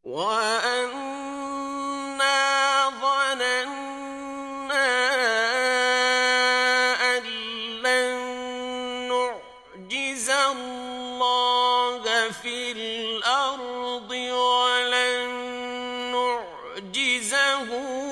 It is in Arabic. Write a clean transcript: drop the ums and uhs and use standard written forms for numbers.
وَأَنَّا ظَنَنَّا أَن لَّن نُّعْجِزَ اللَّهَ فِي الْأَرْضِ وَلَن نُّعْجِزَهُ